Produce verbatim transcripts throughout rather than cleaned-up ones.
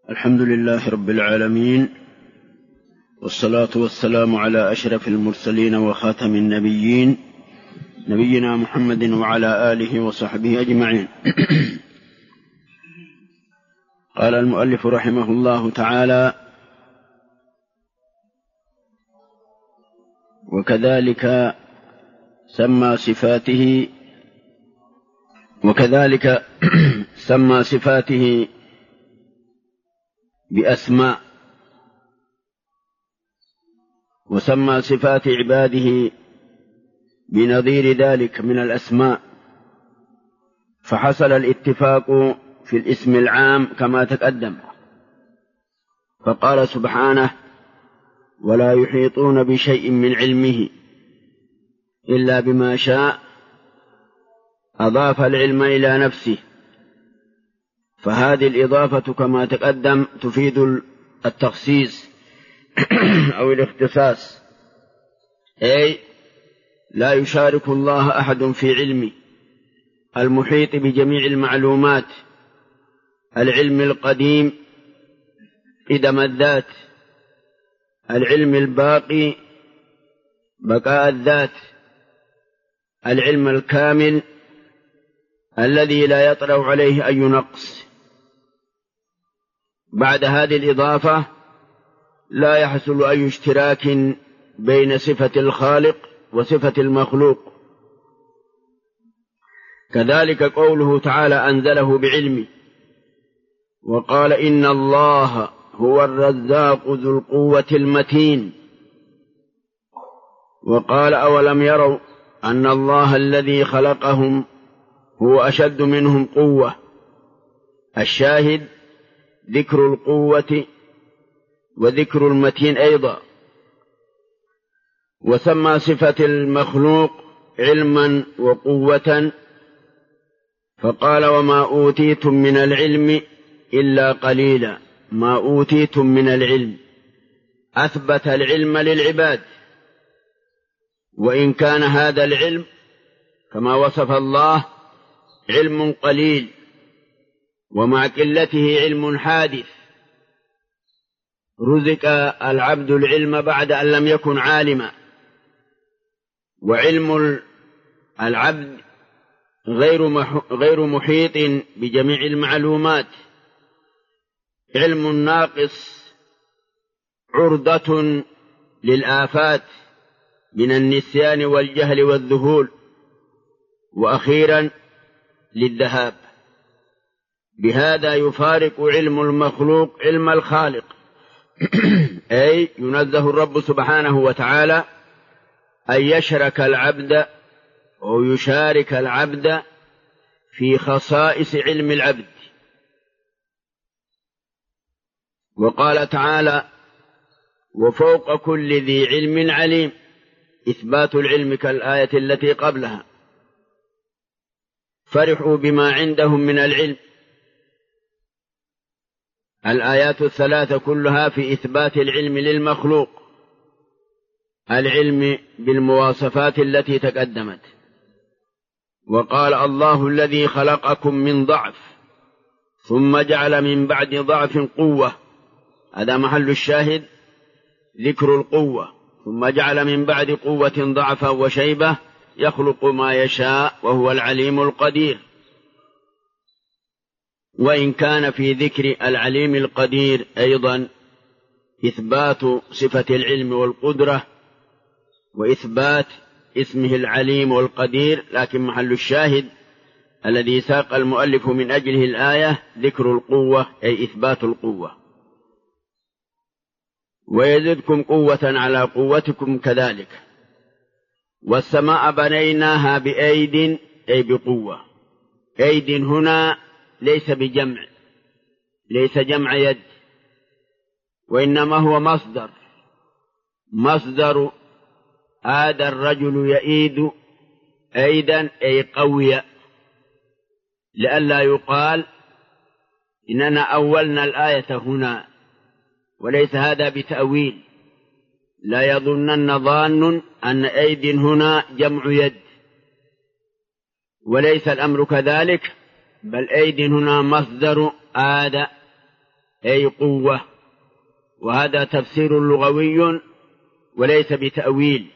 الحمد لله رب العالمين، والصلاة والسلام على أشرف المرسلين وخاتم النبيين نبينا محمد وعلى آله وصحبه أجمعين. قال المؤلف رحمه الله تعالى: وكذلك سمى صفاته وكذلك سمى صفاته بأسماء، وسمى صفات عباده بنظير ذلك من الأسماء، فحصل الاتفاق في الاسم العام كما تقدم، فقال سبحانه: ولا يحيطون بشيء من علمه إلا بما شاء، أضاف العلم إلى نفسه، فهذه الإضافة كما تقدم تفيد التخصيص أو الاختصاص، أي لا يشارك الله أحد في علمه المحيط بجميع المعلومات، العلم القديم قدم الذات، العلم الباقي بقاء الذات، العلم الكامل الذي لا يطرأ عليه أي نقص. بعد هذه الإضافة لا يحصل أي اشتراك بين صفة الخالق وصفة المخلوق. كذلك قوله تعالى: أنزله بعلمه، وقال: إن الله هو الرزاق ذو القوة المتين، وقال: أولم يروا أن الله الذي خلقهم هو أشد منهم قوة. الشاهد ذكر القوة وذكر المتين أيضا. وسمى صفة المخلوق علما وقوة، فقال: وما أوتيتم من العلم إلا قليلا. ما أوتيتم من العلم، أثبت العلم للعباد، وإن كان هذا العلم كما وصف الله علم قليل، ومع قلته علم حادث. رزق العبد العلم بعد أن لم يكن عالما، وعلم العبد غير محيط بجميع المعلومات. علم ناقص عرضة للآفات من النسيان والجهل والذهول، وأخيرا للذهاب. بهذا يفارق علم المخلوق علم الخالق، أي ينزه الرب سبحانه وتعالى أن يشرك العبد أو يشارك العبد في خصائص علم العبد. وقال تعالى: وفوق كل ذي علم عليم، إثبات العلم كالآية التي قبلها. فرحوا بما عندهم من العلم. الآيات الثلاثة كلها في إثبات العلم للمخلوق، العلم بالمواصفات التي تقدمت. وقال: الله الذي خلقكم من ضعف ثم جعل من بعد ضعف قوة. هذا محل الشاهد، ذكر القوة. ثم جعل من بعد قوة ضعفا وشيبة يخلق ما يشاء وهو العليم القدير. وإن كان في ذكر العليم القدير أيضا إثبات صفة العلم والقدرة وإثبات اسمه العليم والقدير، لكن محل الشاهد الذي ساق المؤلف من أجله الآية ذكر القوة، أي إثبات القوة. ويزدكم قوة على قوتكم كذلك. والسماء بنيناها بأيد، أي بقوة. أيد هنا ليس بجمع، ليس جمع يد، وإنما هو مصدر. مصدر آد الرجل يئيد أيدا، أي قوية، لئلا يقال إننا أولنا الآية هنا، وليس هذا بتأويل. لا يظنن ظان أن أيد هنا جمع يد، وليس الأمر كذلك، بل أيد هنا مصدر آد، أي قوة، وهذا تفسير لغوي وليس بتأويل.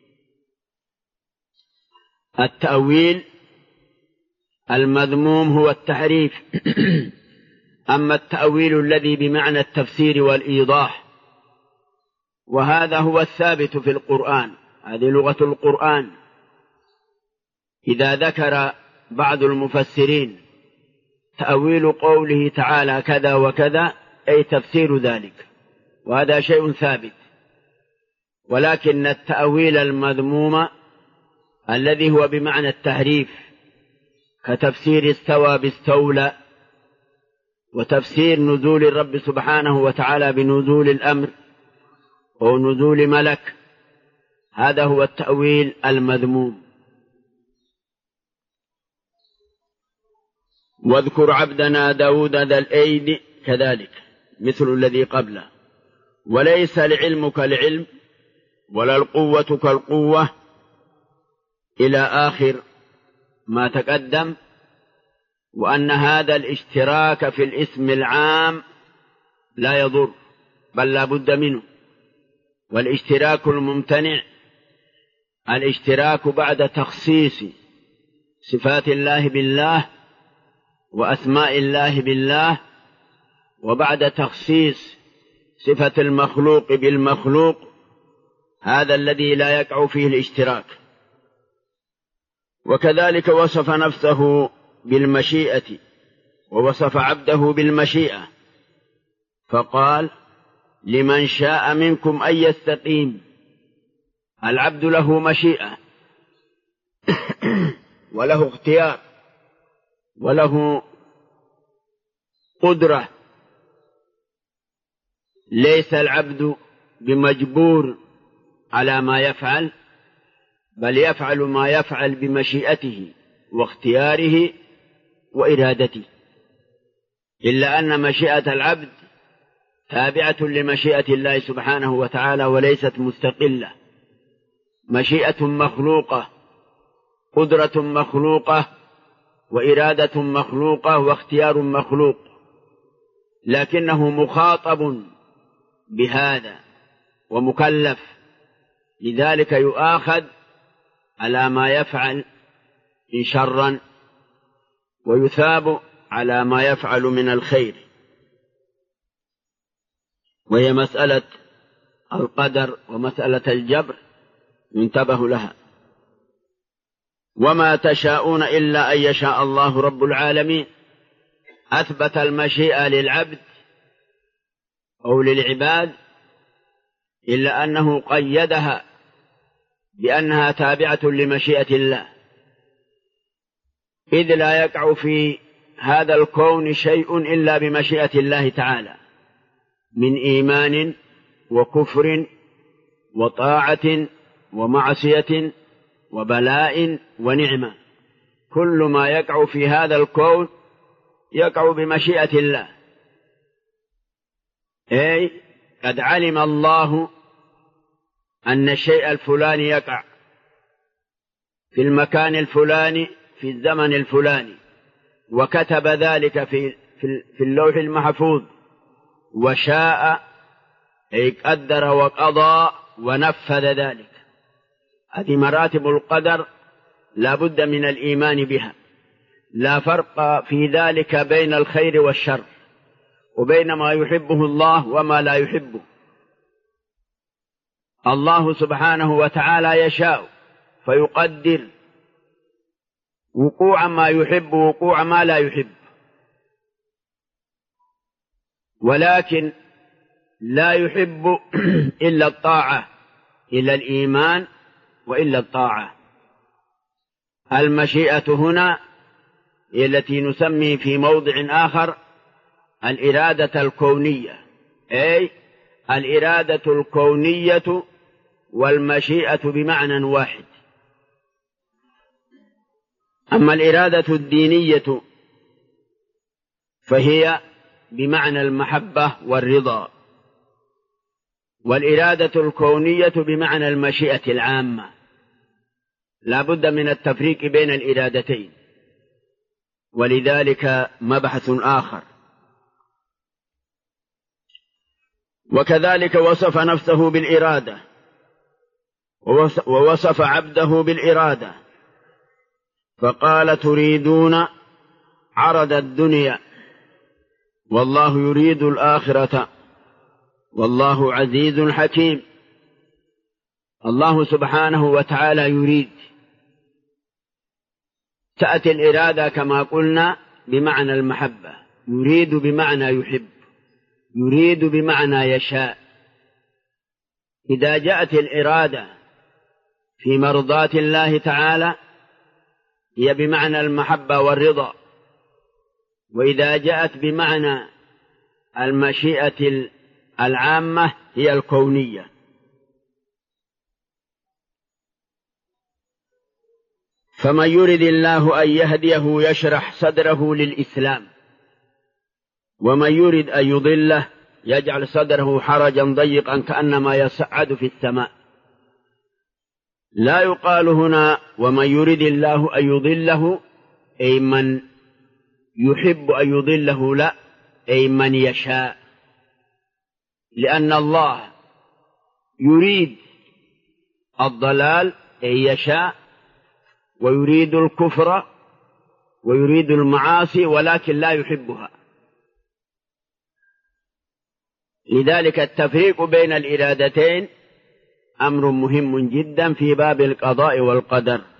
التأويل المذموم هو التحريف. أما التأويل الذي بمعنى التفسير والإيضاح، وهذا هو الثابت في القرآن، هذه لغة القرآن. إذا ذكر بعض المفسرين تأويل قوله تعالى كذا وكذا، أي تفسير ذلك، وهذا شيء ثابت. ولكن التأويل المذموم الذي هو بمعنى التحريف، كتفسير استوى باستولى، وتفسير نزول الرب سبحانه وتعالى بنزول الأمر أو نزول ملك، هذا هو التأويل المذموم. واذكر عبدنا داود ذا الأيد كذلك مثل الذي قبله. وليس العلم كالعلم ولا القوة كالقوة إلى آخر ما تقدم، وأن هذا الاشتراك في الاسم العام لا يضر بل لا بد منه. والاشتراك الممتنع الاشتراك بعد تخصيص صفات الله بالله وأسماء الله بالله، وبعد تخصيص صفة المخلوق بالمخلوق، هذا الذي لا يقع فيه الاشتراك. وكذلك وصف نفسه بالمشيئة ووصف عبده بالمشيئة، فقال لمن شاء منكم أن يستقيم. العبد له مشيئة وله اختيار وله قدرة، ليس العبد بمجبور على ما يفعل، بل يفعل ما يفعل بمشيئته واختياره وإرادته، إلا أن مشيئة العبد تابعة لمشيئة الله سبحانه وتعالى وليست مستقلة. مشيئة مخلوقة، قدرة مخلوقة، وإرادة مخلوقة، واختيار مخلوق، لكنه مخاطب بهذا ومكلف، لذلك يؤاخذ على ما يفعل إن شرا، ويثاب على ما يفعل من الخير. وهي مسألة القدر ومسألة الجبر ينتبه لها. وما تشاءون إلا أن يشاء الله رب العالمين. أثبت المشيئة للعبد أو للعباد، إلا أنه قيدها بأنها تابعة لمشيئة الله، إذ لا يقع في هذا الكون شيء إلا بمشيئة الله تعالى، من إيمان وكفر وطاعة ومعصية وبلاء ونعمة. كل ما يقع في هذا الكون يقع بمشيئة الله، أي قد علم الله أن الشيء الفلاني يقع في المكان الفلاني في الزمن الفلاني، وكتب ذلك في في اللوح المحفوظ، وشاء أي قدر وقضى ونفذ ذلك. هذه مراتب القدر لا بد من الإيمان بها. لا فرق في ذلك بين الخير والشر، وبين ما يحبه الله وما لا يحبه. الله سبحانه وتعالى يشاء فيقدر وقوع ما يحب ووقوع ما لا يحب، ولكن لا يحب إلا الطاعة، إلا الإيمان وإلا الطاعة. المشيئة هنا هي التي نسمي في موضع آخر الإرادة الكونية، أي الإرادة الكونية والمشيئة بمعنى واحد. أما الإرادة الدينية فهي بمعنى المحبة والرضا، والإرادة الكونية بمعنى المشيئة العامة. لا بد من التفريق بين الإرادتين، ولذلك مبحث آخر. وكذلك وصف نفسه بالإرادة، ووصف عبده بالإرادة، فقال تريدون عرض الدنيا والله يريد الآخرة والله عزيز حكيم. الله سبحانه وتعالى يريد. تأتي الإرادة كما قلنا بمعنى المحبة، يريد بمعنى يحب، يريد بمعنى يشاء. إذا جاءت الإرادة في مرضاة الله تعالى هي بمعنى المحبة والرضا، وإذا جاءت بمعنى المشيئة العامة هي الكونية. فمن يرد الله أن يهديه يشرح صدره للإسلام، ومن يرد أن يضله يجعل صدره حرجا ضيقا كأنما يصعد في السماء. لا يقال هنا ومن يرد الله أن يضله أي من يحب أن يضله، لا، أي من يشاء، لأن الله يريد الضلال أي يشاء، ويريد الكفر ويريد المعاصي ولكن لا يحبها. لذلك التفريق بين الإرادتين أمر مهم جدا في باب القضاء والقدر.